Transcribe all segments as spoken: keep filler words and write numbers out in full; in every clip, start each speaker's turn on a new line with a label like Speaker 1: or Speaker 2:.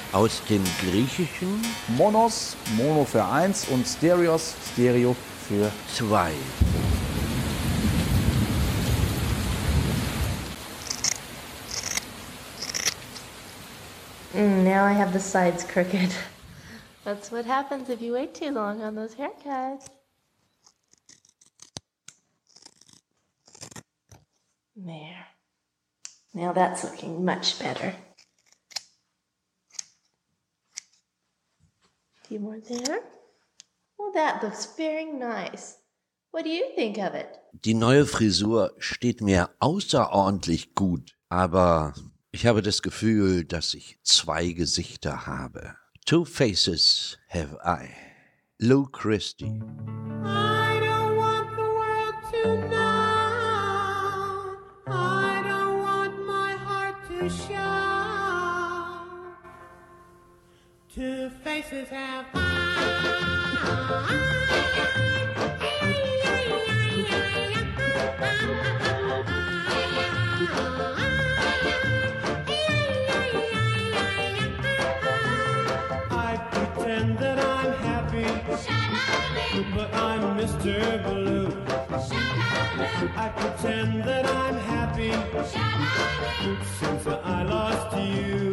Speaker 1: Aus dem Griechischen
Speaker 2: Monos, Mono für eins und Stereos, Stereo für
Speaker 1: zwei.
Speaker 3: Mm, now I have the sides crooked. That's what happens if you wait too long on those haircuts. There. Now that's looking much better. A few more there. Well, that looks very nice. What do you think of it?
Speaker 1: Die neue Frisur steht mir außerordentlich gut, aber ich habe das Gefühl, dass ich zwei Gesichter habe. Two faces have I. Lou Christie.
Speaker 4: I don't want the world to know. I don't want my heart to show. Two faces have I pretend that I'm happy, but I'm Mister Blue. I pretend that I'm happy since I lost you.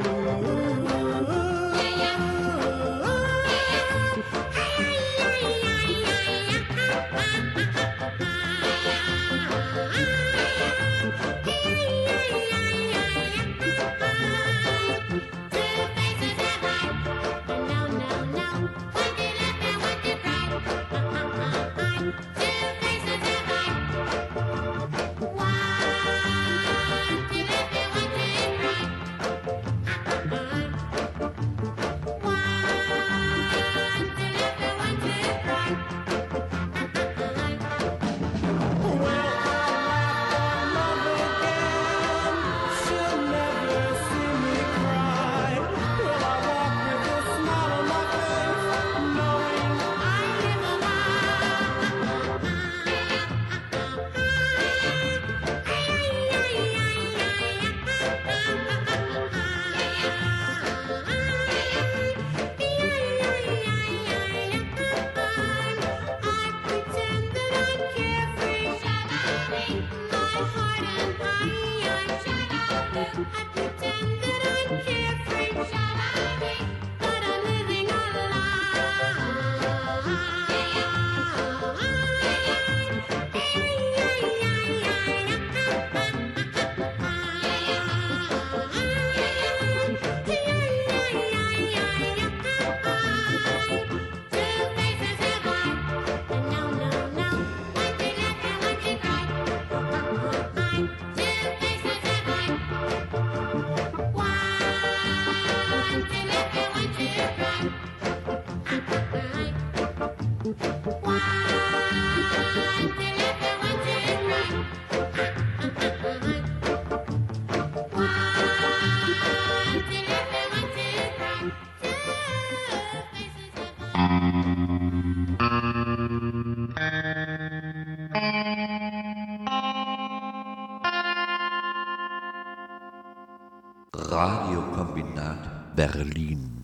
Speaker 1: Radiokombinat Berlin.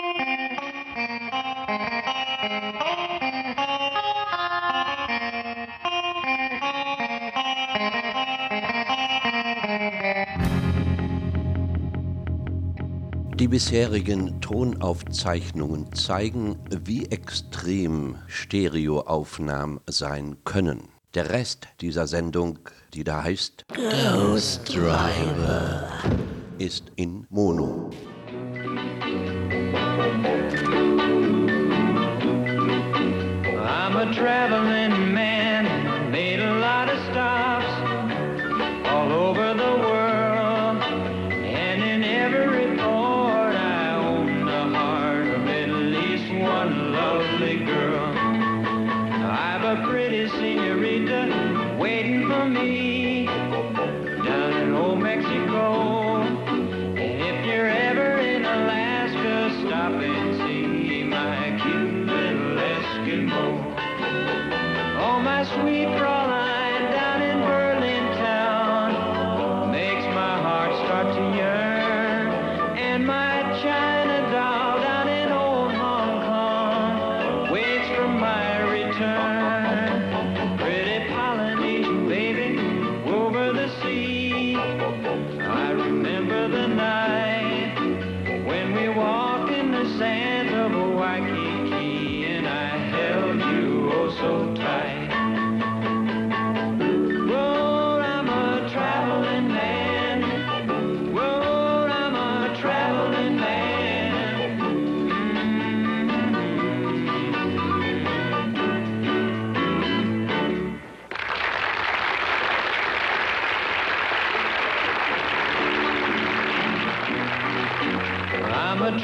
Speaker 1: Die bisherigen Tonaufzeichnungen zeigen, wie extrem Stereoaufnahmen sein können. Der Rest dieser Sendung, die da heißt Ghost Driver, ist in Mono.
Speaker 5: I'm a traveling man, made a lot of stops all over the world, and in every port I own the heart of at least one lovely girl. I've a pretty senorita waiting for me down in old Mexico, and if you're ever in Alaska, stop and see my cute little Eskimo. Oh, my sweet Fraulein down in Berlin town makes my heart start to yearn, and my China doll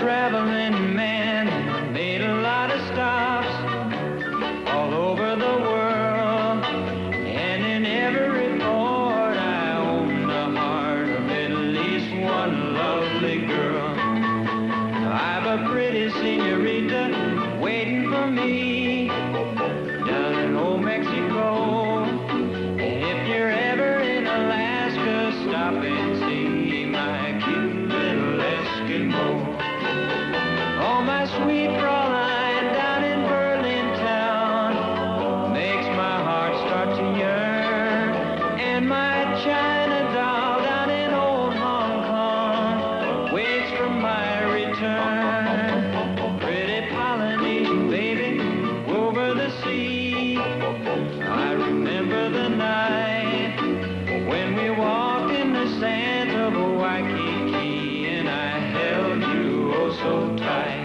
Speaker 5: traveling man, made a lot of stops all over the world, and in every port I own the heart of at least one lovely girl. I've a pretty senorita waiting for me down in old Mexico. And if you're ever in Alaska, stop and see my cute little Eskimo. Oh, my sweet Fraulein down in Berlin town makes my heart start to yearn. And my China doll down in old Hong Kong waits for my return. Pretty Polynesian baby over the sea, I remember the night when we walked in the sands of Waikiki and I held you oh so tight.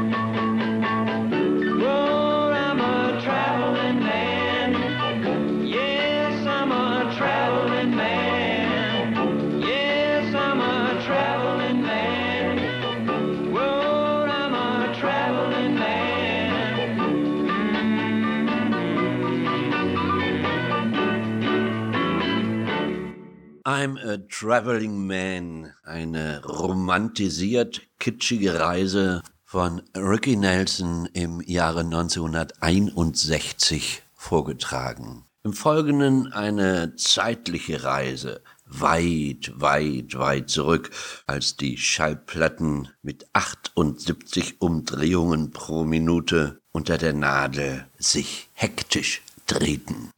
Speaker 5: Oh, I'm a traveling man. Yes, I'm a traveling man. Yes, I'm a traveling man. Oh, I'm a traveling man.
Speaker 1: I'm a Traveling Man, eine romantisiert kitschige Reise von Ricky Nelson im Jahre neunzehnhunderteinundsechzig vorgetragen. Im Folgenden eine zeitliche Reise, weit, weit, weit zurück, als die Schallplatten mit achtundsiebzig Umdrehungen pro Minute unter der Nadel sich hektisch drehten.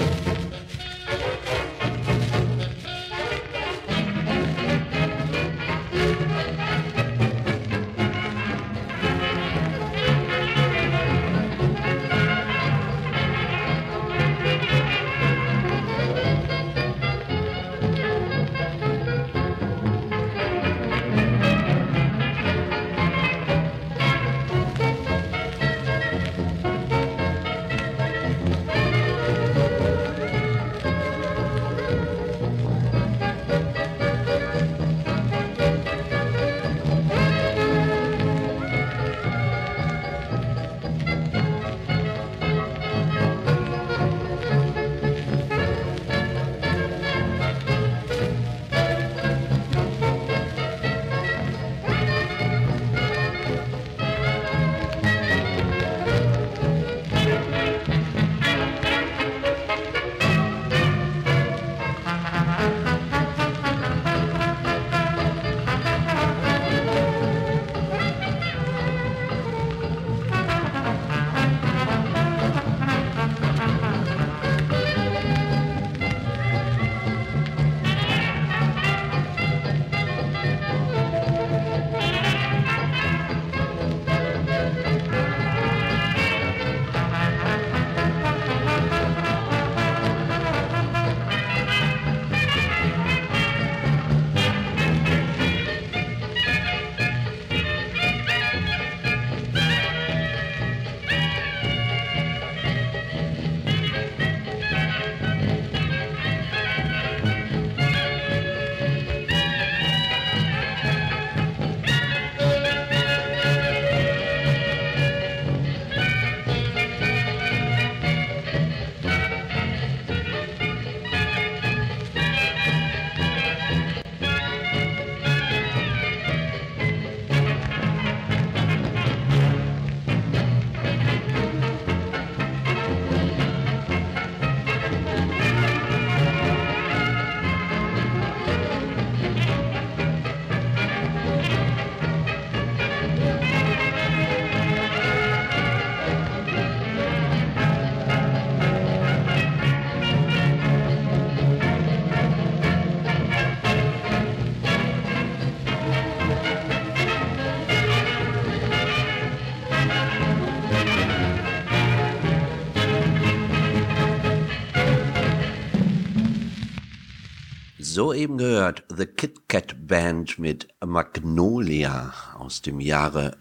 Speaker 1: Soeben gehört The Kit Kat Band mit Magnolia aus dem Jahre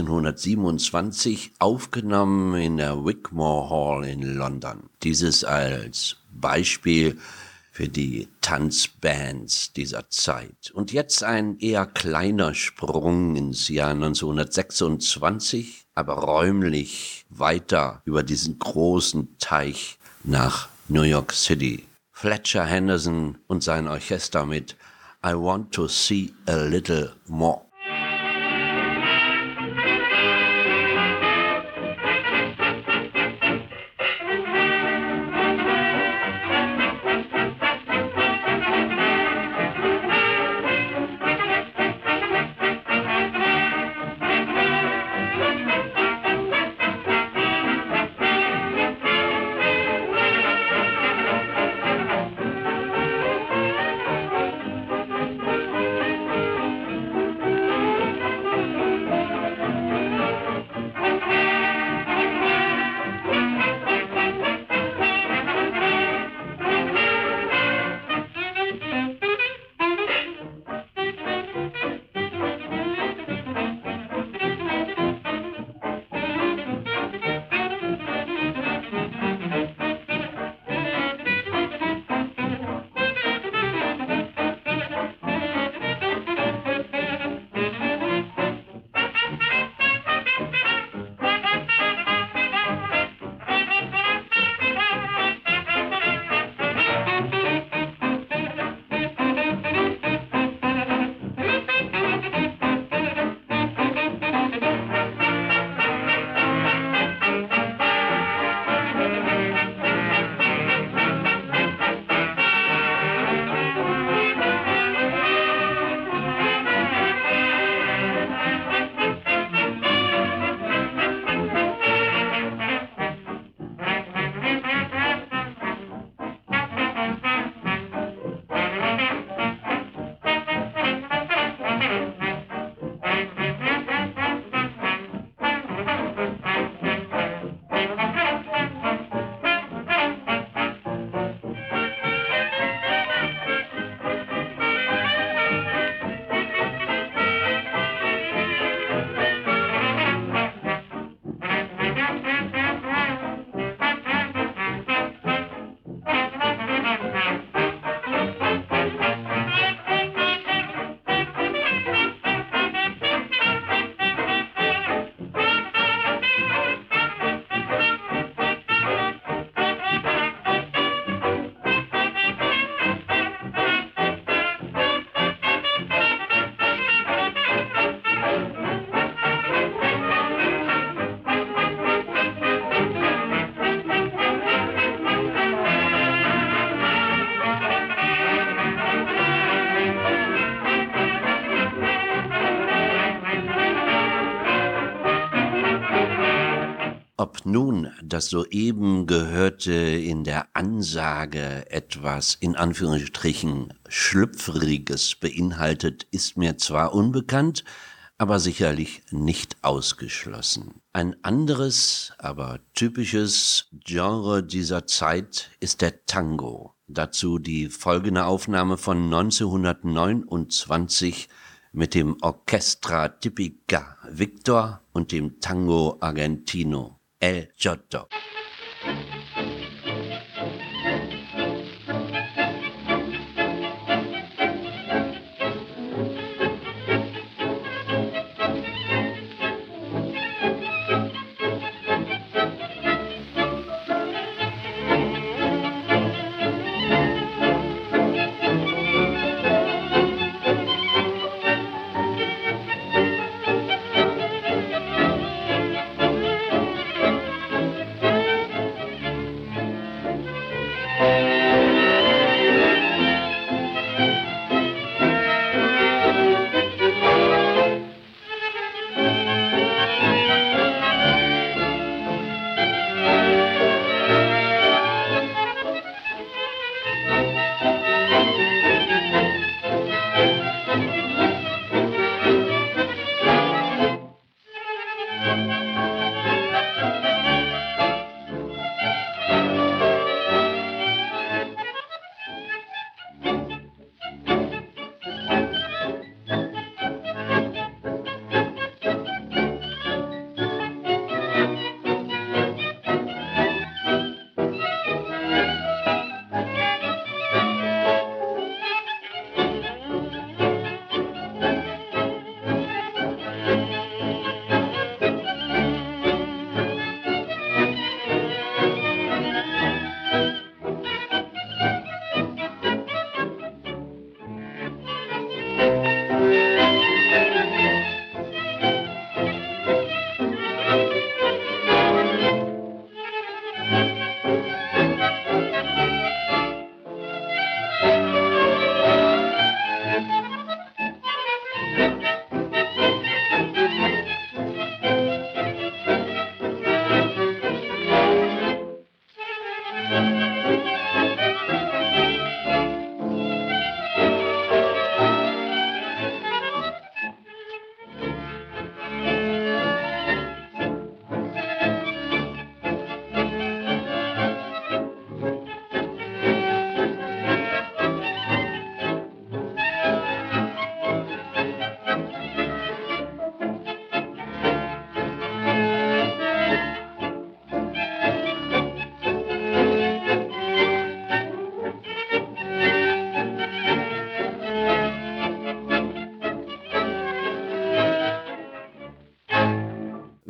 Speaker 1: neunzehnhundertsiebenundzwanzig, aufgenommen in der Wigmore Hall in London. Dieses als Beispiel für die Tanzbands dieser Zeit. Und jetzt ein eher kleiner Sprung ins Jahr neunzehnhundertsechsundzwanzig, aber räumlich weiter über diesen großen Teich nach New York City. Fletcher Henderson und sein Orchester mit I Want to See a Little More. Ob nun das soeben Gehörte in der Ansage etwas in Anführungsstrichen Schlüpfriges beinhaltet, ist mir zwar unbekannt, aber sicherlich nicht ausgeschlossen. Ein anderes, aber typisches Genre dieser Zeit ist der Tango. Dazu die folgende Aufnahme von neunzehnhundertneunundzwanzig mit dem Orchestra Tipica Victor und dem Tango Argentino El Giotto.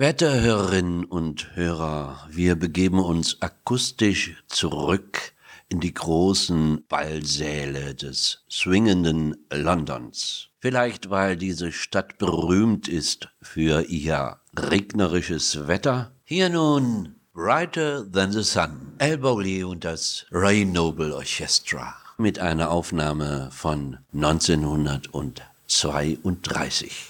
Speaker 1: Werte Hörerinnen und Hörer, wir begeben uns akustisch zurück in die großen Ballsäle des swingenden Londons. Vielleicht, weil diese Stadt berühmt ist für ihr regnerisches Wetter. Hier nun Brighter Than the Sun, Al Bowlly und das Ray Noble Orchestra mit einer Aufnahme von neunzehnhundertzweiunddreißig.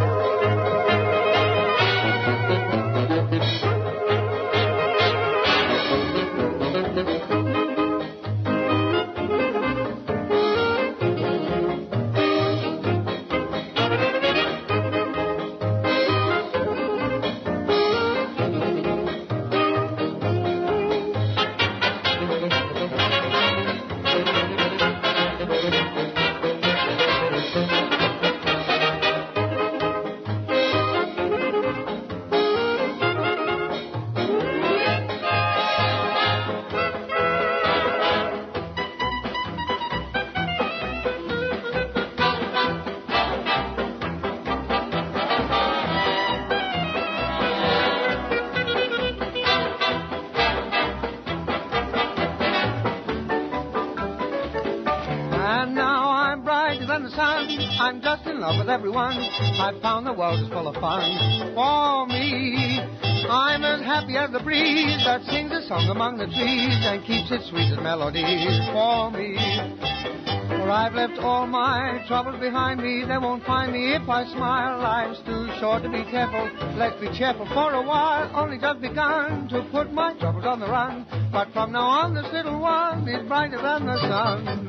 Speaker 6: I'm just in love with everyone. I found the world is full of fun for me. I'm as happy as the breeze that sings a song among the trees and keeps its sweetest melodies for me. For I've left all my troubles behind me. They won't find me if I smile. Life's too short to be careful. Let's be cheerful for a while. Only just begun to put my troubles on the run. But from now on this little one is brighter than the sun.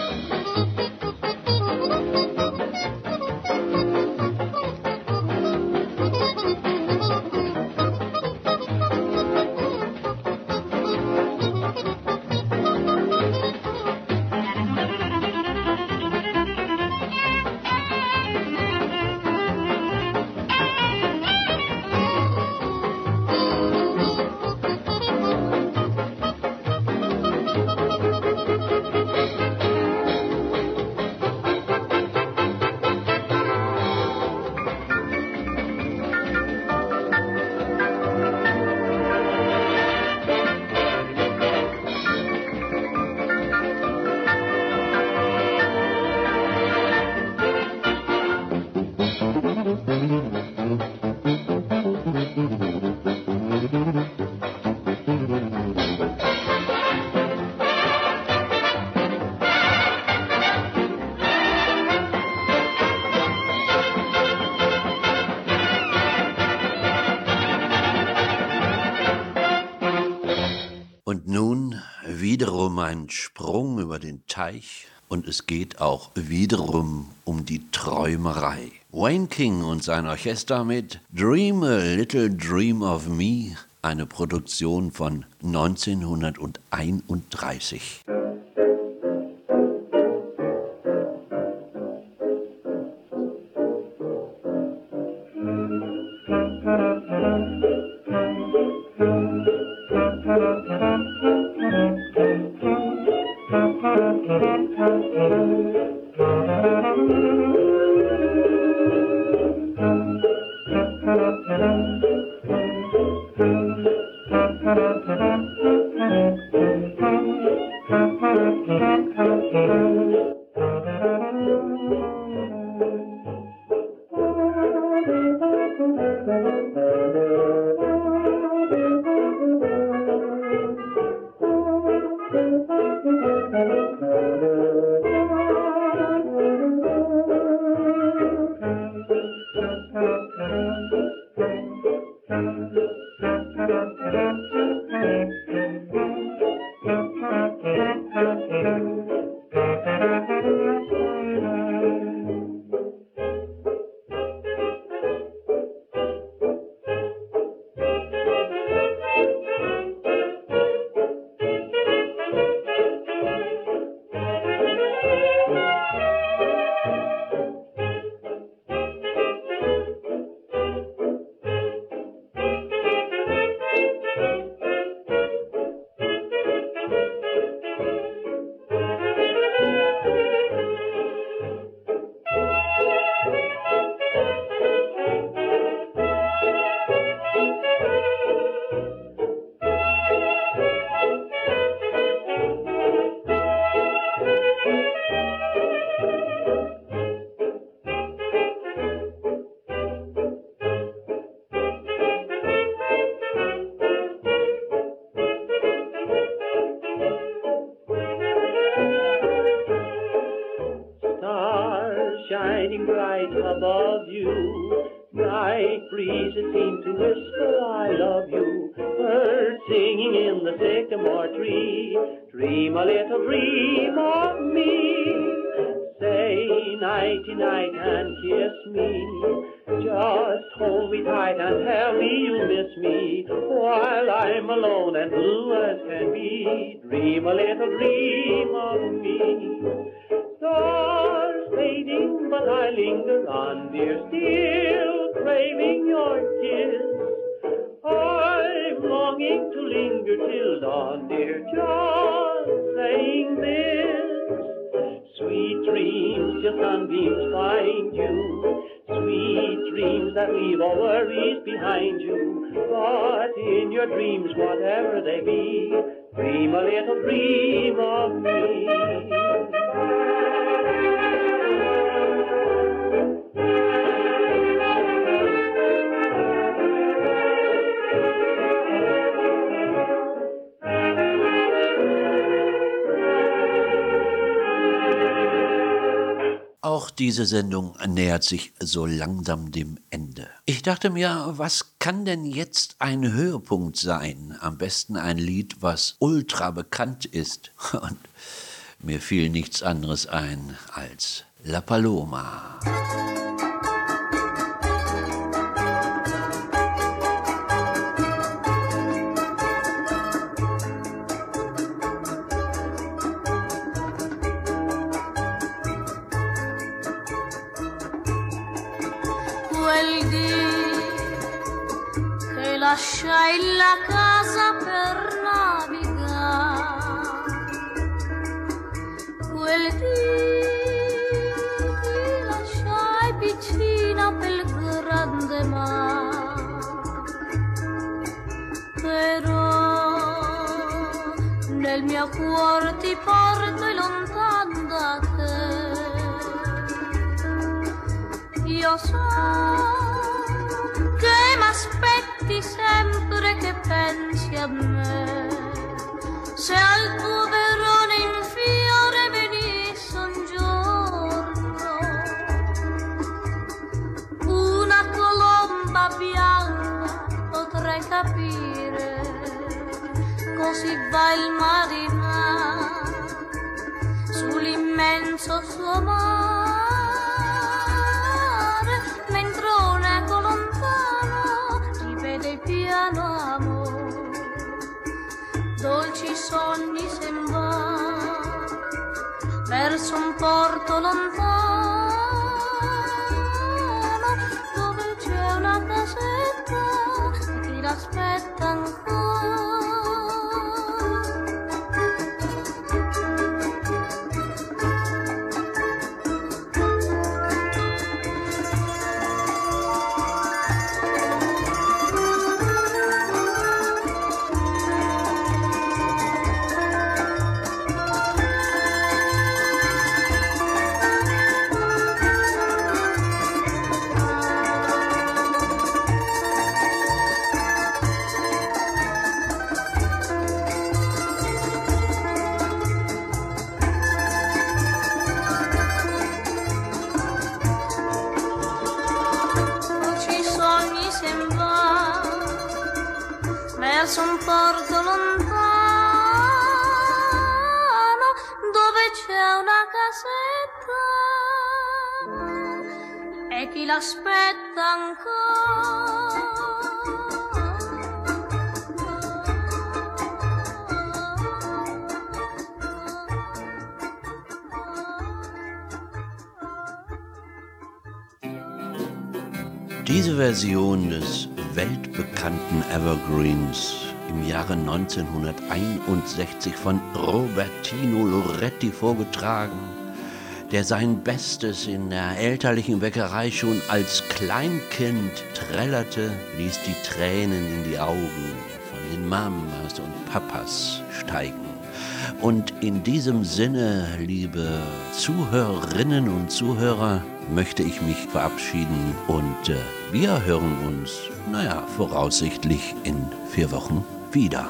Speaker 1: Und nun wiederum ein Sprung über den Teich und es geht auch wiederum um die Träumerei. Wayne King und sein Orchester mit Dream a Little Dream of Me, eine Produktion von neunzehnhunderteinunddreißig.
Speaker 5: shining bright above you. Night breezes seem to whisper, I love you. Birds singing in the sycamore tree. Dream a little dream of me. Say nighty-night and kiss me. Just hold me tight and tell me you miss me. While I'm alone and blue as can be. Dream a little dream of me. Stars fading, but I linger on, dear, still craving your kiss. I'm longing to linger till dawn, dear, just saying this. Sweet dreams till sunbeams find you. Sweet dreams that leave all worries behind you. But in your dreams, whatever they be, dream a little dream of me.
Speaker 1: Auch diese Sendung nähert sich so langsam dem Ende. Ich dachte mir, was kann denn jetzt ein Höhepunkt sein? Am besten ein Lied, was ultra bekannt ist. Und mir fiel nichts anderes ein als La Paloma.
Speaker 7: Quel dì che lasciai la casa per navigare, quel dì ti lasciai piccina pel grande mare, però nel mio cuore ti porto lontano da te. Io so che m'aspetti sempre che pensi a me, se al tuo Verona in fiore venisse un giorno, una colomba bianca potrei capire, così va il marinare sull'immenso suo mare. Piano amor, dolci sogni sen va verso un porto lontano dove c'è una casetta e chi l'aspetta ancora. Verso un porto lontano dove c'è una casetta e chi l'aspetta ancora.
Speaker 1: Diese Version des weltbekannten Evergreens im Jahre neunzehnhunderteinundsechzig von Robertino Loretti vorgetragen, der sein Bestes in der elterlichen Bäckerei schon als Kleinkind trällerte, ließ die Tränen in die Augen von den Mamas und Papas steigen. Und in diesem Sinne, liebe Zuhörerinnen und Zuhörer, möchte ich mich verabschieden und äh, wir hören uns, naja, voraussichtlich in vier Wochen wieder.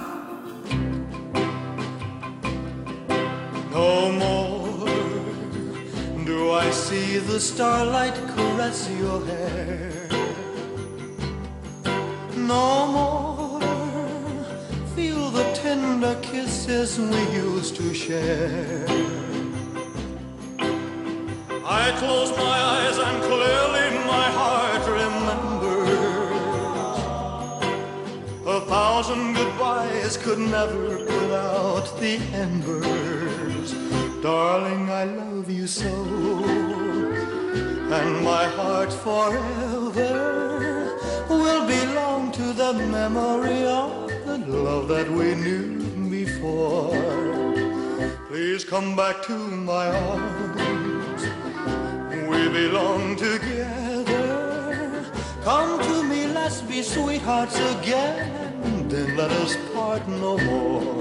Speaker 4: No more do I I see the starlight caress your hair. No more feel the tender kisses we used to share. I close my eyes and clearly my heart remembers. A thousand goodbyes could never put out the embers. Darling, I love you so, and my heart forever will belong to the memory of the love that we knew before. Please come back to my arms, we belong together. Come to me, let's be sweethearts again, then let us part no more.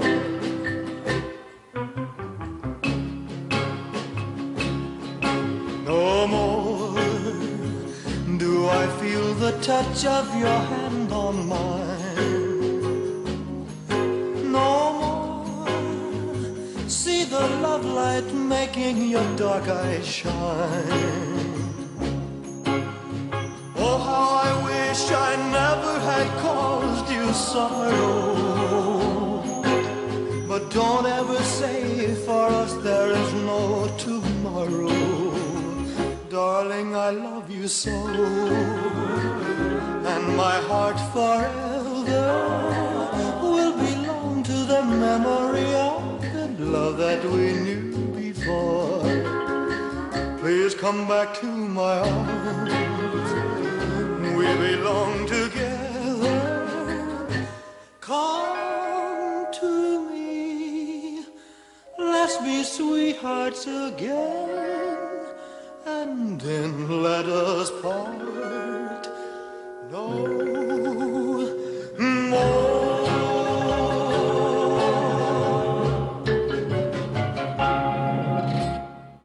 Speaker 4: No more do I feel the touch of your hand on mine. No more see the love light making your dark eyes shine. Oh, how I wish I never had caused you sorrow. But don't ever say for us there is no tomorrow. Darling, I love you so, and my heart forever will belong to the memory of the love that we knew before. Please come back to my arms, we belong together. Come to me, let's be sweethearts again, and then let us part no